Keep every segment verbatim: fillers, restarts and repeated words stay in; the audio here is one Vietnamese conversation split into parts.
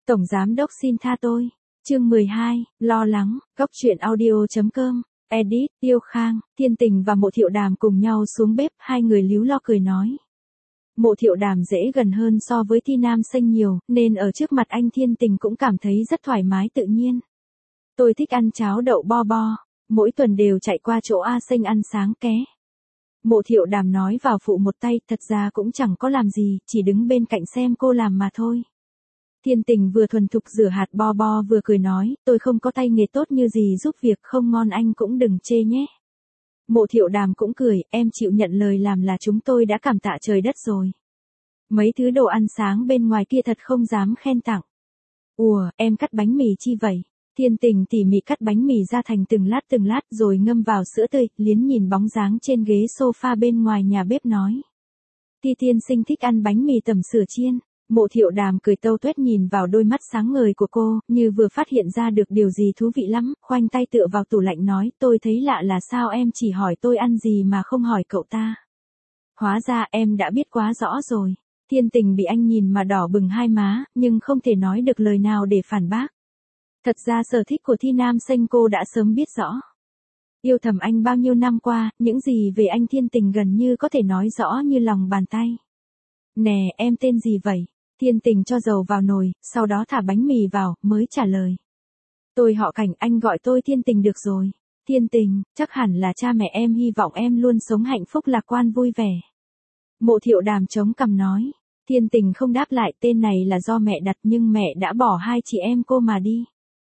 Tổng giám đốc xin tha tôi. Chương mười hai, lo lắng, góc truyện audio.com, edit, Tiêu Khang, Thiên Tình và Mộ Thiệu Đàm cùng nhau xuống bếp, hai người líu lo cười nói. Mộ Thiệu Đàm dễ gần hơn so với Thi Nam Xanh nhiều, nên ở trước mặt anh Thiên Tình cũng cảm thấy rất thoải mái tự nhiên. Tôi thích ăn cháo đậu bo bo, mỗi tuần đều chạy qua chỗ A Xanh ăn sáng ké. Mộ Thiệu Đàm nói vào phụ một tay, thật ra cũng chẳng có làm gì, chỉ đứng bên cạnh xem cô làm mà thôi. Thiên Tình vừa thuần thục rửa hạt bo bo vừa cười nói, tôi không có tay nghề tốt như gì giúp việc không ngon anh cũng đừng chê nhé. Mộ Thiệu Đàm cũng cười, em chịu nhận lời làm là chúng tôi đã cảm tạ trời đất rồi. Mấy thứ đồ ăn sáng bên ngoài kia thật không dám khen tặng. Ủa, em cắt bánh mì chi vậy? Thiên Tình tỉ mỉ cắt bánh mì ra thành từng lát từng lát rồi ngâm vào sữa tươi, liến nhìn bóng dáng trên ghế sofa bên ngoài nhà bếp nói. Thi tiên sinh thích ăn bánh mì tẩm sữa chiên. Mộ Thiệu Đàm cười tâu tuét nhìn vào đôi mắt sáng ngời của cô, như vừa phát hiện ra được điều gì thú vị lắm, khoanh tay tựa vào tủ lạnh nói, tôi thấy lạ là sao em chỉ hỏi tôi ăn gì mà không hỏi cậu ta. Hóa ra em đã biết quá rõ rồi. Thiên Tình bị anh nhìn mà đỏ bừng hai má, nhưng không thể nói được lời nào để phản bác. Thật ra sở thích của Thi Nam Xanh cô đã sớm biết rõ. Yêu thầm anh bao nhiêu năm qua, những gì về anh Thiên Tình gần như có thể nói rõ như lòng bàn tay. Nè, em tên gì vậy? Thiên Tình cho dầu vào nồi, sau đó thả bánh mì vào, mới trả lời. Tôi họ Cảnh, anh gọi tôi Thiên Tình được rồi. Thiên Tình, chắc hẳn là cha mẹ em hy vọng em luôn sống hạnh phúc lạc quan vui vẻ. Mộ Thiệu Đàm chống cằm nói. Thiên Tình không đáp lại, tên này là do mẹ đặt nhưng mẹ đã bỏ hai chị em cô mà đi.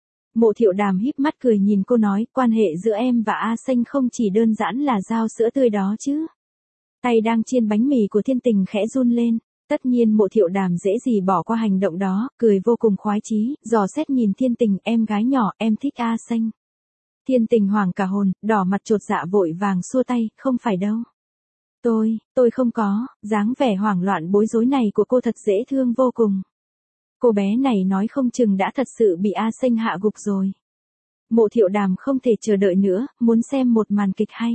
Mộ Thiệu Đàm híp mắt cười nhìn cô nói, quan hệ giữa em và A Xanh không chỉ đơn giản là giao sữa tươi đó chứ. Tay đang chiên bánh mì của Thiên Tình khẽ run lên. Tất nhiên Mộ Thiệu Đàm dễ gì bỏ qua hành động đó, cười vô cùng khoái chí, dò xét nhìn Thiên Tình, em gái nhỏ, em thích A Xanh. Thiên Tình hoảng cả hồn, đỏ mặt chột dạ vội vàng xua tay, không phải đâu. Tôi, tôi không có, dáng vẻ hoảng loạn bối rối này của cô thật dễ thương vô cùng. Cô bé này nói không chừng đã thật sự bị A Xanh hạ gục rồi. Mộ Thiệu Đàm không thể chờ đợi nữa, muốn xem một màn kịch hay.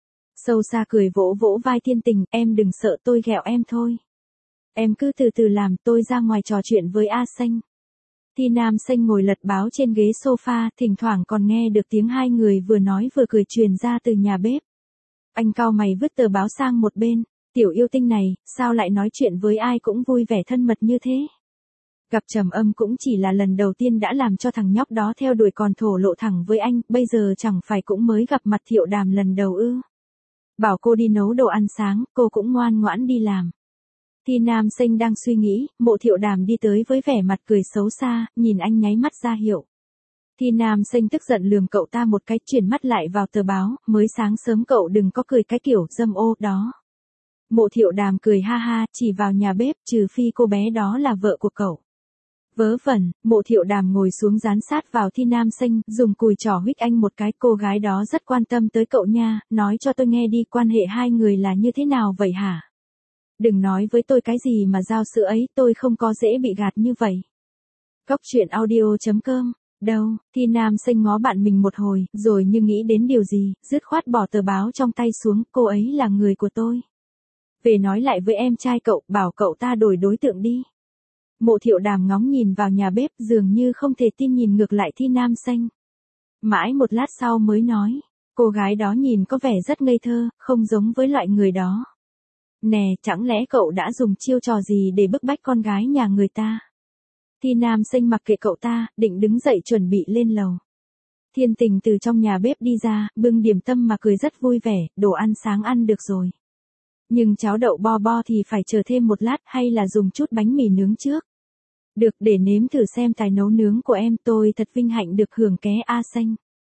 Sâu xa cười vỗ vỗ vai Thiên Tình, em đừng sợ tôi ghẹo em thôi. Em cứ từ từ làm, tôi ra ngoài trò chuyện với A Xanh. Thi Nam Xanh ngồi lật báo trên ghế sofa, thỉnh thoảng còn nghe được tiếng hai người vừa nói vừa cười truyền ra từ nhà bếp. Anh cau mày vứt tờ báo sang một bên, tiểu yêu tinh này, sao lại nói chuyện với ai cũng vui vẻ thân mật như thế? Gặp Trầm Âm cũng chỉ là lần đầu tiên đã làm cho thằng nhóc đó theo đuổi còn thổ lộ thẳng với anh, bây giờ chẳng phải cũng mới gặp mặt Thiệu Đàm lần đầu ư? Bảo cô đi nấu đồ ăn sáng, cô cũng ngoan ngoãn đi làm. Thi Nam Xanh đang suy nghĩ, Mộ Thiệu Đàm đi tới với vẻ mặt cười xấu xa, nhìn anh nháy mắt ra hiệu. Thi Nam Xanh tức giận lườm cậu ta một cái, chuyển mắt lại vào tờ báo, mới sáng sớm cậu đừng có cười cái kiểu dâm ô đó. Mộ Thiệu Đàm cười ha ha, chỉ vào nhà bếp, trừ phi cô bé đó là vợ của cậu. Vớ vẩn, Mộ Thiệu Đàm ngồi xuống dán sát vào Thi Nam Xanh, dùng cùi trỏ huých anh một cái, cô gái đó rất quan tâm tới cậu nha, nói cho tôi nghe đi, quan hệ hai người là như thế nào vậy hả? Đừng nói với tôi cái gì mà giao sữa ấy, tôi không có dễ bị gạt như vậy. Góc truyện audio.com, đâu, Thi Nam Xanh ngó bạn mình một hồi, rồi như nghĩ đến điều gì, dứt khoát bỏ tờ báo trong tay xuống, cô ấy là người của tôi. Về nói lại với em trai cậu, bảo cậu ta đổi đối tượng đi. Mộ Thiệu Đàm ngóng nhìn vào nhà bếp, dường như không thể tin nhìn ngược lại Thi Nam Xanh. Mãi một lát sau mới nói, cô gái đó nhìn có vẻ rất ngây thơ, không giống với loại người đó. Nè, chẳng lẽ cậu đã dùng chiêu trò gì để bức bách con gái nhà người ta? Thi Nam Xanh mặc kệ cậu ta, định đứng dậy chuẩn bị lên lầu. Thiên Tình từ trong nhà bếp đi ra, bưng điểm tâm mà cười rất vui vẻ, đồ ăn sáng ăn được rồi. Nhưng cháo đậu bo bo thì phải chờ thêm một lát, hay là dùng chút bánh mì nướng trước? Được, để nếm thử xem tài nấu nướng của em, tôi thật vinh hạnh được hưởng ké A Xanh.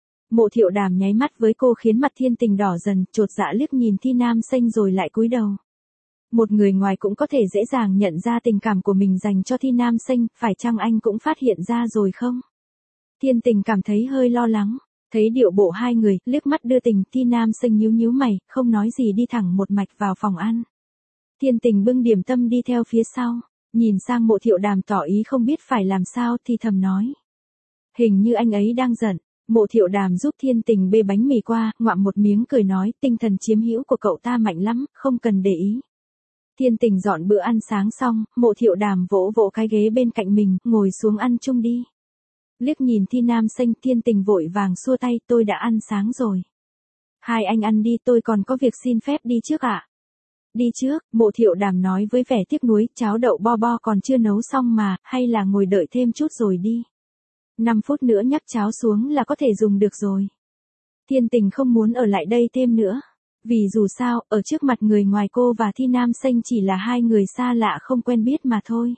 Mộ Thiệu Đàm nháy mắt với cô khiến mặt Thiên Tình đỏ dần, chột dạ liếc nhìn Thi Nam Xanh rồi lại cúi đầu. Một người ngoài cũng có thể dễ dàng nhận ra tình cảm của mình dành cho Thi Nam Xanh, phải chăng anh cũng phát hiện ra rồi không? Thiên Tình cảm thấy hơi lo lắng, thấy điệu bộ hai người, liếc mắt đưa tình, Thi Nam Xanh nhíu nhíu mày, không nói gì đi thẳng một mạch vào phòng ăn. Thiên Tình bưng điểm tâm đi theo phía sau, nhìn sang Mộ Thiệu Đàm tỏ ý không biết phải làm sao thì thầm nói. Hình như anh ấy đang giận. Mộ Thiệu Đàm giúp Thiên Tình bê bánh mì qua, ngoạm một miếng cười nói, tinh thần chiếm hữu của cậu ta mạnh lắm, không cần để ý. Thiên Tình dọn bữa ăn sáng xong, Mộ Thiệu Đàm vỗ vỗ cái ghế bên cạnh mình, ngồi xuống ăn chung đi. Liếc nhìn Thi Nam Xanh, Thiên Tình vội vàng xua tay, tôi đã ăn sáng rồi. Hai anh ăn đi, tôi còn có việc xin phép đi trước ạ. À? Đi trước, Mộ Thiệu Đàm nói với vẻ tiếc nuối, cháo đậu bo bo còn chưa nấu xong mà, hay là ngồi đợi thêm chút rồi đi. năm phút nữa nhắc cháo xuống là có thể dùng được rồi. Thiên Tình không muốn ở lại đây thêm nữa. Vì dù sao, ở trước mặt người ngoài cô và Thi Nam Xanh chỉ là hai người xa lạ không quen biết mà thôi.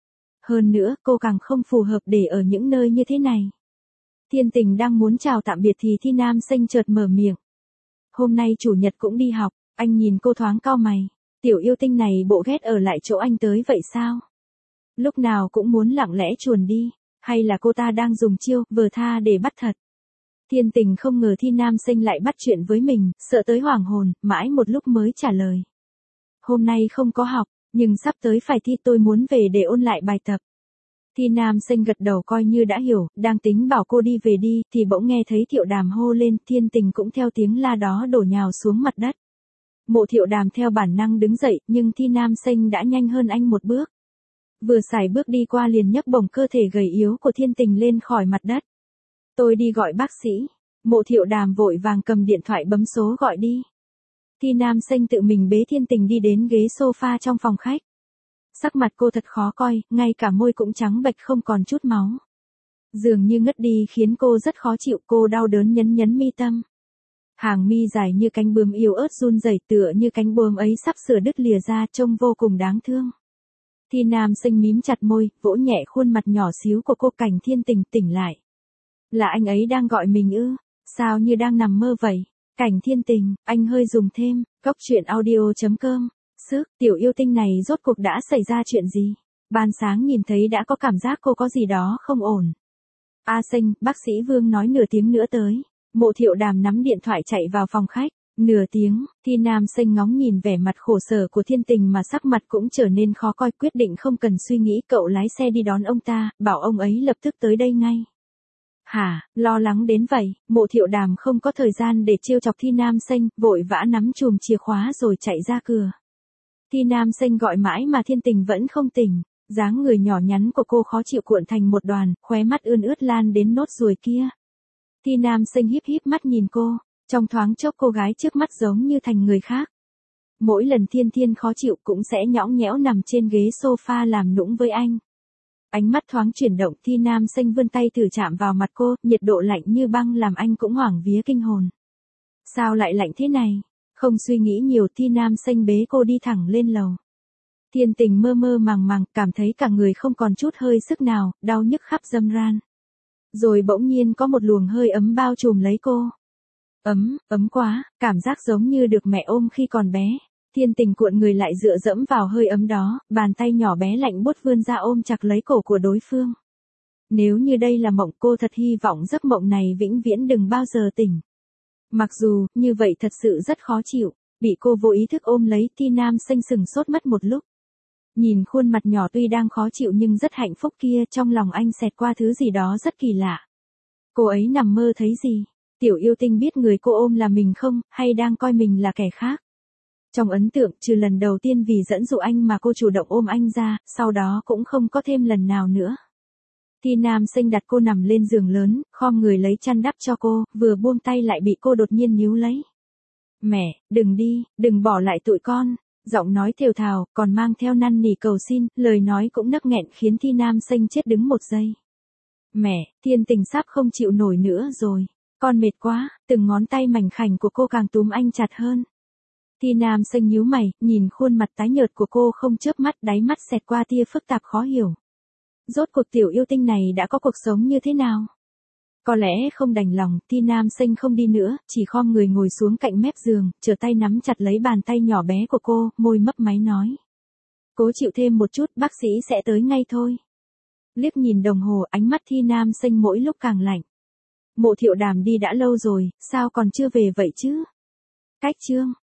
Hơn nữa, cô càng không phù hợp để ở những nơi như thế này. Thiên Tình đang muốn chào tạm biệt thì Thi Nam Xanh chợt mở miệng. Hôm nay chủ nhật cũng đi học, anh nhìn cô thoáng cau mày. Tiểu yêu tinh này bộ ghét ở lại chỗ anh tới vậy sao? Lúc nào cũng muốn lặng lẽ chuồn đi, hay là cô ta đang dùng chiêu vừa tha để bắt thật? Thiên Tình không ngờ Thi Nam Xanh lại bắt chuyện với mình, sợ tới hoảng hồn, mãi một lúc mới trả lời. Hôm nay không có học, nhưng sắp tới phải thi, tôi muốn về để ôn lại bài tập. Thi Nam Xanh gật đầu coi như đã hiểu, đang tính bảo cô đi về đi, thì bỗng nghe thấy Thiệu Đàm hô lên, Thiên Tình cũng theo tiếng la đó đổ nhào xuống mặt đất. Mộ Thiệu Đàm theo bản năng đứng dậy, nhưng Thi Nam Xanh đã nhanh hơn anh một bước. Vừa sải bước đi qua liền nhấc bổng cơ thể gầy yếu của Thiên Tình lên khỏi mặt đất. Tôi đi gọi bác sĩ. Mộ Thiệu Đàm vội vàng cầm điện thoại bấm số gọi đi. Thi Nam Xanh tự mình bế Thiên Tình đi đến ghế sofa trong phòng khách. Sắc mặt cô thật khó coi, ngay cả môi cũng trắng bệch không còn chút máu. Dường như ngất đi khiến cô rất khó chịu, cô đau đớn nhấn nhấn mi tâm. Hàng mi dài như cánh bướm yếu ớt run rẩy tựa như cánh bướm ấy sắp sửa đứt lìa ra, trông vô cùng đáng thương. Thi Nam Xanh mím chặt môi, vỗ nhẹ khuôn mặt nhỏ xíu của cô. Cảnh Thiên Tình tỉnh lại. Là anh ấy đang gọi mình ư? Sao như đang nằm mơ vậy? Cảnh Thiên Tình, anh hơi dùng thêm. Góc truyện audio chấm com. Sức, tiểu yêu tinh này rốt cuộc đã xảy ra chuyện gì? Ban sáng nhìn thấy đã có cảm giác cô có gì đó không ổn. A Xanh, bác sĩ Vương nói nửa tiếng nữa tới. Mộ Thiệu Đàm nắm điện thoại chạy vào phòng khách. Nửa tiếng, Thi Nam Xanh ngóng nhìn vẻ mặt khổ sở của Thiên Tình mà sắc mặt cũng trở nên khó coi, quyết định không cần suy nghĩ, cậu lái xe đi đón ông ta, bảo ông ấy lập tức tới đây ngay. Hả, lo lắng đến vậy? Mộ Thiệu Đàm không có thời gian để trêu chọc Thi Nam Xanh, vội vã nắm chùm chìa khóa rồi chạy ra cửa. Thi Nam Xanh gọi mãi mà Thiên Tình vẫn không tỉnh, dáng người nhỏ nhắn của cô khó chịu cuộn thành một đoàn, khóe mắt ươn ướt lan đến nốt ruồi kia. Thi Nam Xanh híp híp mắt nhìn cô, trong thoáng chốc cô gái trước mắt giống như thành người khác. Mỗi lần Thiên Thiên khó chịu cũng sẽ nhõng nhẽo nằm trên ghế sofa làm nũng với anh. Ánh mắt thoáng chuyển động, Thi Nam Xanh vươn tay thử chạm vào mặt cô, nhiệt độ lạnh như băng làm anh cũng hoảng vía kinh hồn. Sao lại lạnh thế này? Không suy nghĩ nhiều, Thi Nam Xanh bế cô đi thẳng lên lầu. Thiên Tình mơ mơ màng màng, cảm thấy cả người không còn chút hơi sức nào, đau nhức khắp dâm ran. Rồi bỗng nhiên có một luồng hơi ấm bao trùm lấy cô. Ấm, ấm quá, cảm giác giống như được mẹ ôm khi còn bé. Thiên Tình cuộn người lại dựa dẫm vào hơi ấm đó, bàn tay nhỏ bé lạnh buốt vươn ra ôm chặt lấy cổ của đối phương. Nếu như đây là mộng, cô thật hy vọng giấc mộng này vĩnh viễn đừng bao giờ tỉnh. Mặc dù, như vậy thật sự rất khó chịu, bị cô vô ý thức ôm lấy, Thi Nam Xanh sừng sốt mất một lúc. Nhìn khuôn mặt nhỏ tuy đang khó chịu nhưng rất hạnh phúc kia, trong lòng anh xẹt qua thứ gì đó rất kỳ lạ. Cô ấy nằm mơ thấy gì? Tiểu yêu tinh biết người cô ôm là mình không, hay đang coi mình là kẻ khác? Trong ấn tượng, trừ lần đầu tiên vì dẫn dụ anh mà cô chủ động ôm anh ra, sau đó cũng không có thêm lần nào nữa. Thi Nam Xanh đặt cô nằm lên giường lớn, khom người lấy chăn đắp cho cô, vừa buông tay lại bị cô đột nhiên níu lấy. Mẹ, đừng đi, đừng bỏ lại tụi con. Giọng nói thều thào, còn mang theo năn nỉ cầu xin, lời nói cũng nấc nghẹn khiến Thi Nam Xanh chết đứng một giây. Mẹ, Thiên Tình sắp không chịu nổi nữa rồi. Con mệt quá, từng ngón tay mảnh khảnh của cô càng túm anh chặt hơn. Thi Nam Xanh nhíu mày, nhìn khuôn mặt tái nhợt của cô không chớp mắt, đáy mắt xẹt qua tia phức tạp khó hiểu. Rốt cuộc tiểu yêu tinh này đã có cuộc sống như thế nào? Có lẽ không đành lòng, Thi Nam Xanh không đi nữa, chỉ khom người ngồi xuống cạnh mép giường, trở tay nắm chặt lấy bàn tay nhỏ bé của cô, môi mấp máy nói. Cố chịu thêm một chút, bác sĩ sẽ tới ngay thôi. Liếc nhìn đồng hồ, ánh mắt Thi Nam Xanh mỗi lúc càng lạnh. Mộ Thiệu Đàm đi đã lâu rồi, sao còn chưa về vậy chứ? Cách chương.